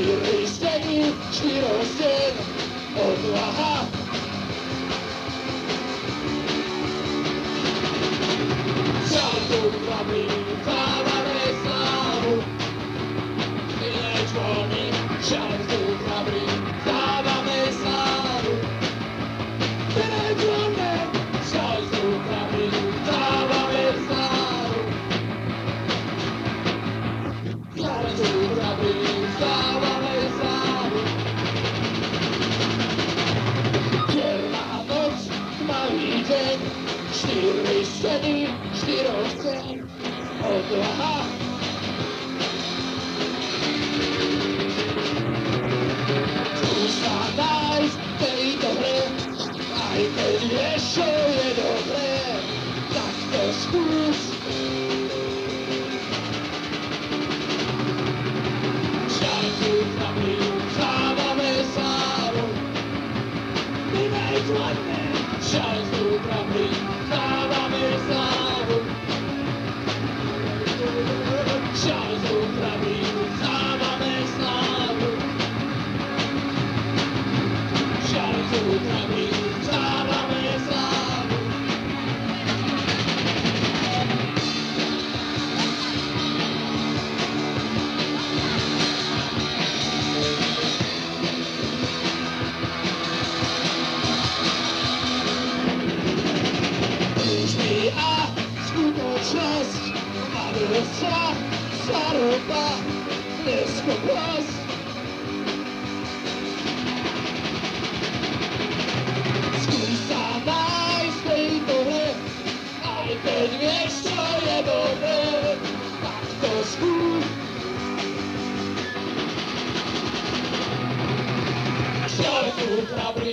listení, štyroch stien, odvaha. Času chlapi, dávame slávu, Ilečvony, času chlapi, dávame slávu, Ilečvony, času chlapi, dávame slávu, času chlapi, dávame slávu. Čierna noc, tmavý deň, štyri steny, štyroch stien, odvaha. Skús sa nájsť v tejto hre, aj keď vieš, čo je dobré, tak to skús. Času chlapi, dávame slávu, my nejsme, času chlapi, dávame slávu. Času chlapi, dávame slávu. Času chlapi, dávame slávu. Úžby a skutočnosť, adresa, staroba, neschopnosť. Skús sa nájsť v tejto hre, aj keď vieš, čo je dobré, tak to skús. Času chlapi,